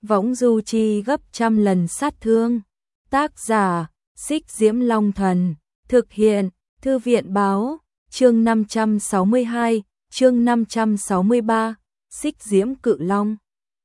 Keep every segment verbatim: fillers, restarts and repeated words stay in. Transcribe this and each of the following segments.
võng du chi gấp trăm lần sát thương. Tác giả, Xích Diễm Long Thần, thực hiện, Thư viện báo, chương năm trăm sáu mươi hai, chương năm trăm sáu mươi ba, Xích Diễm Cự Long.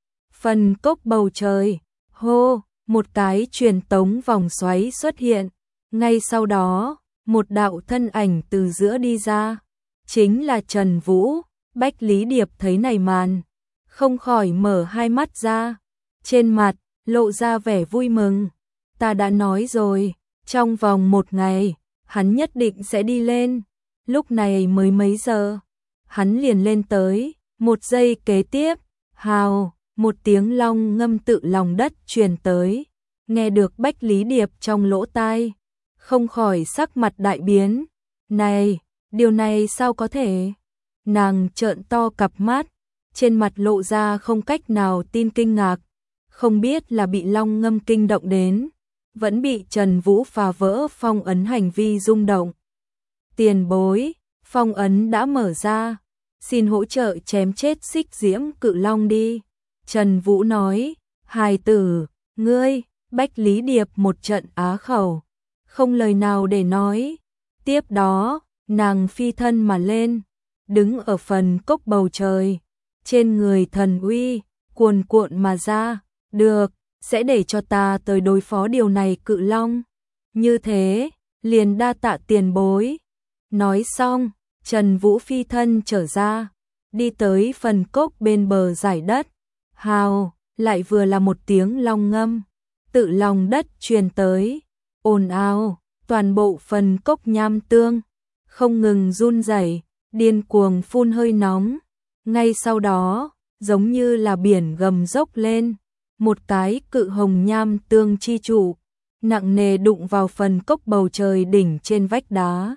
Phần cốc bầu trời, hô, một cái truyền tống vòng xoáy xuất hiện, ngay sau đó, một đạo thân ảnh từ giữa đi ra, chính là Trần Vũ. Bách Lý Điệp thấy này màn, không khỏi mở hai mắt ra, trên mặt lộ ra vẻ vui mừng. Ta đã nói rồi, trong vòng một ngày, hắn nhất định sẽ đi lên. Lúc này mới mấy giờ, hắn liền lên tới, một giây kế tiếp, hào, một tiếng long ngâm tự lòng đất truyền tới, nghe được Bách Lý Điệp trong lỗ tai, không khỏi sắc mặt đại biến. Này, điều này sao có thể? Nàng trợn to cặp mắt, trên mặt lộ ra không cách nào tin kinh ngạc, không biết là bị long ngâm kinh động đến, vẫn bị Trần Vũ phá vỡ phong ấn hành vi rung động. Tiền bối, phong ấn đã mở ra, xin hỗ trợ chém chết Xích Diễm Cự Long đi. Trần Vũ nói, hài tử, ngươi, Bách Lý Điệp một trận á khẩu, không lời nào để nói. Tiếp đó, nàng phi thân mà lên, đứng ở phần cốc bầu trời, trên người thần uy, cuồn cuộn mà ra, được, sẽ để cho ta tới đối phó điều này Cự Long. Như thế, liền đa tạ tiền bối. Nói xong, Trần Vũ phi thân trở ra, đi tới phần cốc bên bờ giải đất. Hào, lại vừa là một tiếng long ngâm, tự lòng đất truyền tới, ồn ào, toàn bộ phần cốc nham tương, không ngừng run rẩy, điên cuồng phun hơi nóng. Ngay sau đó, giống như là biển gầm dốc lên, một cái cự hồng nham tương chi trụ, nặng nề đụng vào phần cốc bầu trời đỉnh trên vách đá.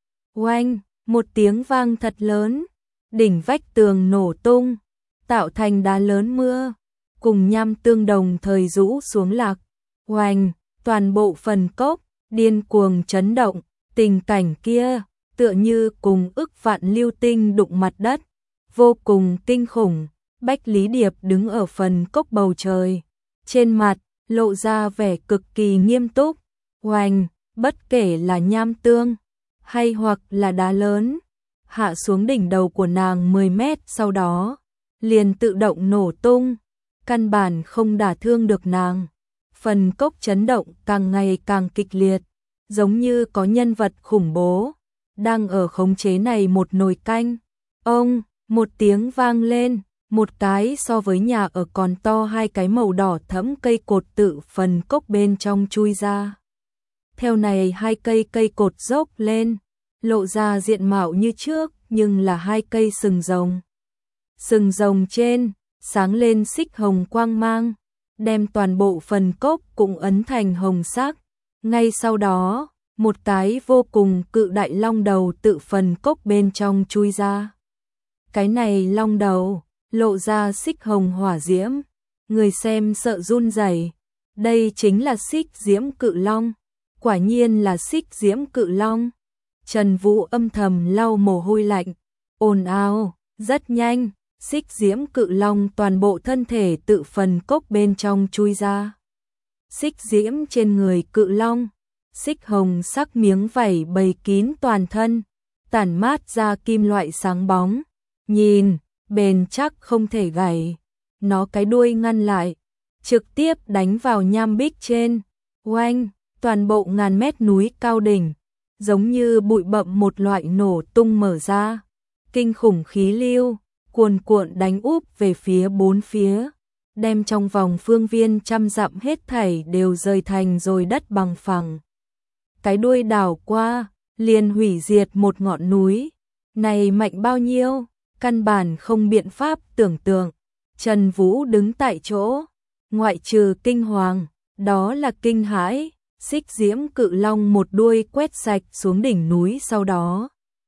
Oanh, một tiếng vang thật lớn, đỉnh vách tường nổ tung, tạo thành đá lớn mưa, cùng nham tương đồng thời rũ xuống lạc. Oanh, toàn bộ phần cốc, điên cuồng chấn động, tình cảnh kia, tựa như cùng ức vạn lưu tinh đụng mặt đất, vô cùng kinh khủng. Bách Lý Điệp đứng ở phần cốc bầu trời, trên mặt lộ ra vẻ cực kỳ nghiêm túc. Oanh, bất kể là nham tương hay hoặc là đá lớn, hạ xuống đỉnh đầu của nàng mười mét sau đó, liền tự động nổ tung, căn bản không đả thương được nàng. Phần cốc chấn động càng ngày càng kịch liệt, giống như có nhân vật khủng bố đang ở khống chế này một nồi canh. Ông, một tiếng vang lên, một cái so với nhà ở còn to hai cái màu đỏ thẫm cây cột tự phần cốc bên trong chui ra. Theo này hai cây cây cột dốc lên, lộ ra diện mạo như trước, nhưng là hai cây sừng rồng. Sừng rồng trên, sáng lên xích hồng quang mang, đem toàn bộ phần cốc cũng ấn thành hồng sắc. Ngay sau đó, một cái vô cùng cự đại long đầu tự phần cốc bên trong chui ra. Cái này long đầu, lộ ra xích hồng hỏa diễm, người xem sợ run rẩy. Đây chính là Xích Diễm Cự Long, quả nhiên là Xích Diễm Cự Long. Trần Vũ âm thầm lau mồ hôi lạnh, ồn ào, rất nhanh, Xích Diễm Cự Long toàn bộ thân thể tự phần cốc bên trong chui ra. Xích diễm trên người Cự Long, xích hồng sắc miếng vảy bầy kín toàn thân, tản mát ra kim loại sáng bóng, nhìn, bền chắc không thể gãy. Nó cái đuôi ngăn lại, trực tiếp đánh vào nham bích trên. Oanh, toàn bộ ngàn mét núi cao đỉnh, giống như bụi bậm một loại nổ tung mở ra. Kinh khủng khí lưu, cuồn cuộn đánh úp về phía bốn phía, đem trong vòng phương viên trăm dặm hết thảy đều rời thành rồi đất bằng phẳng. Cái đuôi đảo qua, liền hủy diệt một ngọn núi. Này mạnh bao nhiêu, căn bản không biện pháp tưởng tượng. Trần Vũ đứng tại chỗ, ngoại trừ kinh hoàng, đó là kinh hãi. Xích Diễm Cự Long một đuôi quét sạch xuống đỉnh núi, sau đó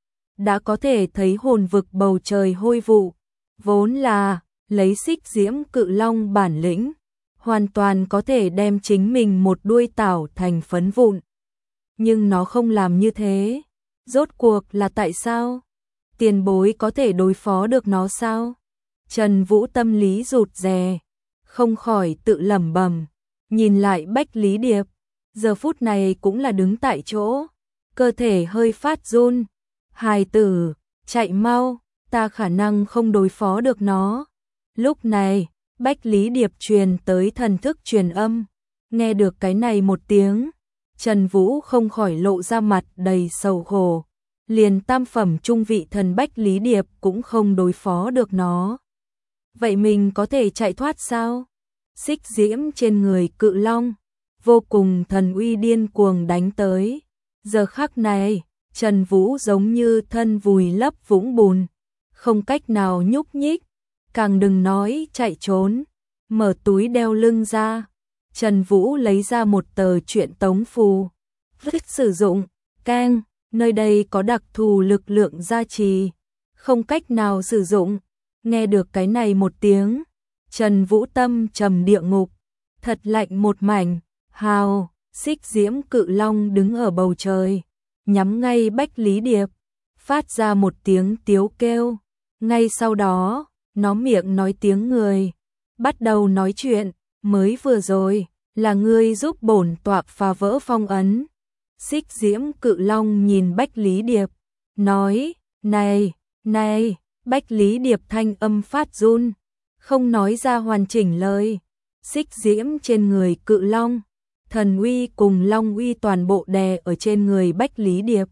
đã có thể thấy hồn vực bầu trời hôi vụ. Vốn là lấy Xích Diễm Cự Long bản lĩnh, hoàn toàn có thể đem chính mình một đuôi tảo thành phấn vụn. Nhưng nó không làm như thế. Rốt cuộc là tại sao? Tiền bối có thể đối phó được nó sao? Trần Vũ tâm lý rụt rè, không khỏi tự lẩm bẩm, nhìn lại Bách Lý Điệp, giờ phút này cũng là đứng tại chỗ, cơ thể hơi phát run. Hài tử, chạy mau, ta khả năng không đối phó được nó. Lúc này, Bách Lý Điệp truyền tới thần thức truyền âm, nghe được cái này một tiếng, Trần Vũ không khỏi lộ ra mặt đầy sầu khổ, liền tam phẩm trung vị thần Bách Lý Điệp cũng không đối phó được nó. Vậy mình có thể chạy thoát sao? Xích diễm trên người cự long, vô cùng thần uy điên cuồng đánh tới. Giờ khắc này, Trần Vũ giống như thân vùi lấp vũng bùn, không cách nào nhúc nhích, càng đừng nói chạy trốn. Mở túi đeo lưng ra, Trần Vũ lấy ra một tờ truyện tống phù, vứt sử dụng, keng, nơi đây có đặc thù lực lượng gia trì, không cách nào sử dụng. Nghe được cái này một tiếng, Trần Vũ tâm trầm địa ngục, thật lạnh một mảnh. Hào, xích diễm cự long đứng ở bầu trời, nhắm ngay Bách Lý Điệp, phát ra một tiếng tiếu kêu. Ngay sau đó, nó miệng nói tiếng người, bắt đầu nói chuyện, mới vừa rồi, là ngươi giúp bổn tọa phá vỡ phong ấn. Xích diễm cự long nhìn Bách Lý Điệp, nói, này, này, Bách Lý Điệp thanh âm phát run, không nói ra hoàn chỉnh lời. Xích diễm trên người cự long, thần uy cùng long uy toàn bộ đè ở trên người Bách Lý Điệp,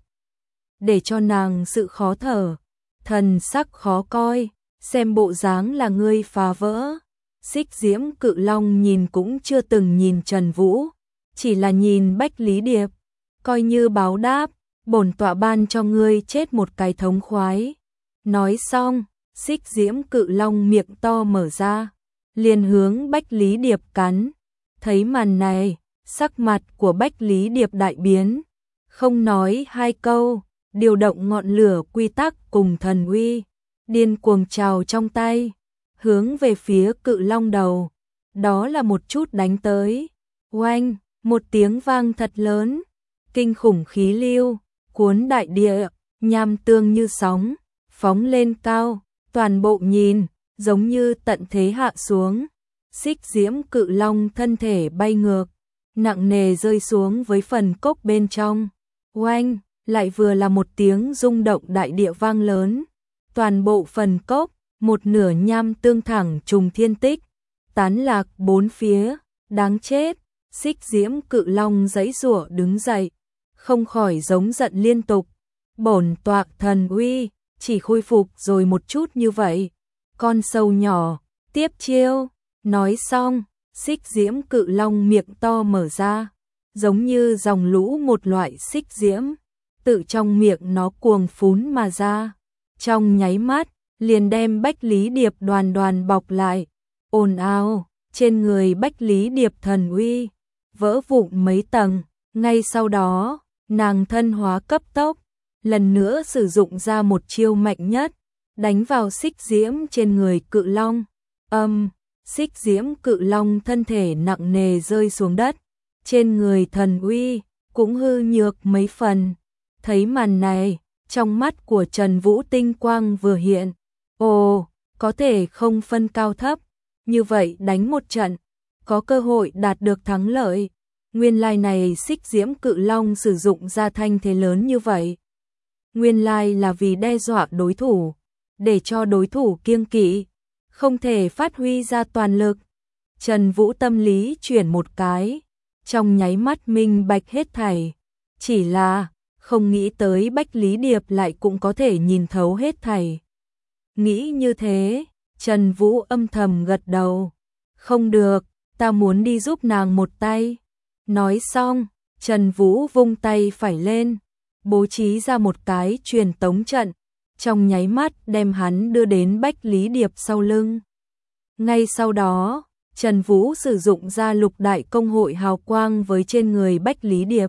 để cho nàng sự khó thở, thần sắc khó coi, xem bộ dáng là ngươi phá vỡ. Xích diễm cự long nhìn cũng chưa từng nhìn Trần Vũ, chỉ là nhìn Bách Lý Điệp, coi như báo đáp, bổn tọa ban cho ngươi chết một cái thống khoái. Nói xong, xích diễm cự long miệng to mở ra, liền hướng Bách Lý Điệp cắn. Thấy màn này, sắc mặt của Bách Lý Điệp đại biến, không nói hai câu, điều động ngọn lửa quy tắc cùng thần uy, điên cuồng trào trong tay, hướng về phía cự long đầu. Đó là một chút đánh tới. Oanh, một tiếng vang thật lớn, kinh khủng khí lưu, cuốn đại địa, nham tương như sóng, phóng lên cao, toàn bộ nhìn, giống như tận thế hạ xuống. Xích diễm cự long thân thể bay ngược, nặng nề rơi xuống với phần cốc bên trong. Oanh, lại vừa là một tiếng rung động đại địa vang lớn. Toàn bộ phần cốc, một nửa nham tương thẳng trùng thiên tích, tán lạc bốn phía, đáng chết. Xích diễm cự long giãy giụa đứng dậy, không khỏi giống giận liên tục. Bổn tọa thần uy, chỉ khôi phục rồi một chút như vậy. Con sâu nhỏ, tiếp chiêu. Nói xong, xích diễm cự long miệng to mở ra, giống như dòng lũ một loại xích diễm, tự trong miệng nó cuồng phún mà ra. Trong nháy mắt, liền đem Bách Lý Điệp đoàn đoàn bọc lại. Ồn ào, trên người Bách Lý Điệp thần uy, vỡ vụn mấy tầng. Ngay sau đó, nàng thân hóa cấp tốc, lần nữa sử dụng ra một chiêu mạnh nhất, đánh vào xích diễm trên người cự long. Âm, xích diễm cự long thân thể nặng nề rơi xuống đất, trên người thần uy cũng hư nhược mấy phần. Thấy màn này, trong mắt của Trần Vũ tinh quang vừa hiện. Ồ, có thể không phân cao thấp, như vậy đánh một trận, có cơ hội đạt được thắng lợi. Nguyên lai này xích diễm cự long sử dụng ra thanh thế lớn như vậy, nguyên lai là vì đe dọa đối thủ, để cho đối thủ kiêng kỵ, không thể phát huy ra toàn lực. Trần Vũ tâm lý chuyển một cái, trong nháy mắt minh bạch hết thảy, chỉ là không nghĩ tới Bách Lý Điệp lại cũng có thể nhìn thấu hết thảy. Nghĩ như thế, Trần Vũ âm thầm gật đầu. Không được, ta muốn đi giúp nàng một tay. Nói xong, Trần Vũ vung tay phải lên, bố trí ra một cái truyền tống trận, trong nháy mắt đem hắn đưa đến Bách Lý Điệp sau lưng. Ngay sau đó, Trần Vũ sử dụng ra lục đại công hội hào quang với trên người Bách Lý Điệp.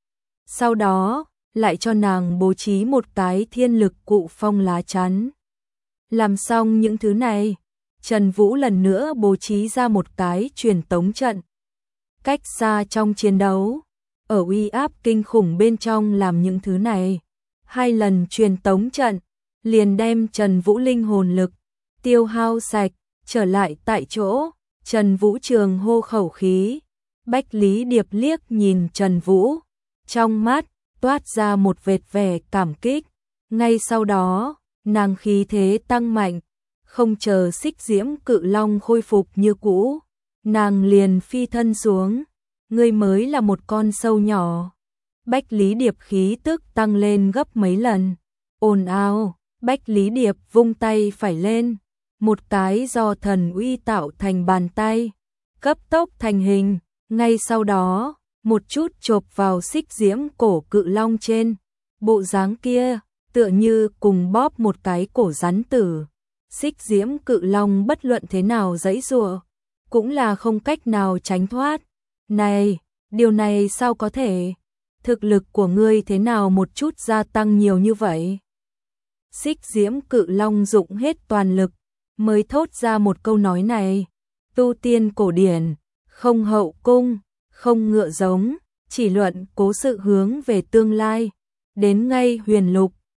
Sau đó, lại cho nàng bố trí một cái thiên lực cụ phong lá chắn. Làm xong những thứ này, Trần Vũ lần nữa bố trí ra một cái truyền tống trận. Cách xa trong chiến đấu, ở uy áp kinh khủng bên trong làm những thứ này, hai lần truyền tống trận, liền đem Trần Vũ linh hồn lực tiêu hao sạch, trở lại tại chỗ. Trần Vũ Trường hô khẩu khí, Bách Lý Điệp liếc nhìn Trần Vũ, trong mắt toát ra một vệt vẻ cảm kích, ngay sau đó, nàng khí thế tăng mạnh, không chờ Xích Diễm Cự Long khôi phục như cũ, nàng liền phi thân xuống, ngươi mới là một con sâu nhỏ. Bách Lý Điệp khí tức tăng lên gấp mấy lần, ồn ào, Bách Lý Điệp vung tay phải lên, một cái do thần uy tạo thành bàn tay, cấp tốc thành hình, ngay sau đó, một chút chộp vào Xích Diễm cổ Cự Long trên, bộ dáng kia, tựa như cùng bóp một cái cổ rắn tử. Xích Diễm Cự Long bất luận thế nào giãy giụa, cũng là không cách nào tránh thoát. Này, điều này sao có thể? Thực lực của ngươi thế nào một chút gia tăng nhiều như vậy? Xích Diễm Cự Long dụng hết toàn lực, mới thốt ra một câu nói này. Tu tiên cổ điển, không hậu cung, không ngựa giống, chỉ luận cố sự hướng về tương lai. Đến ngay huyền lục,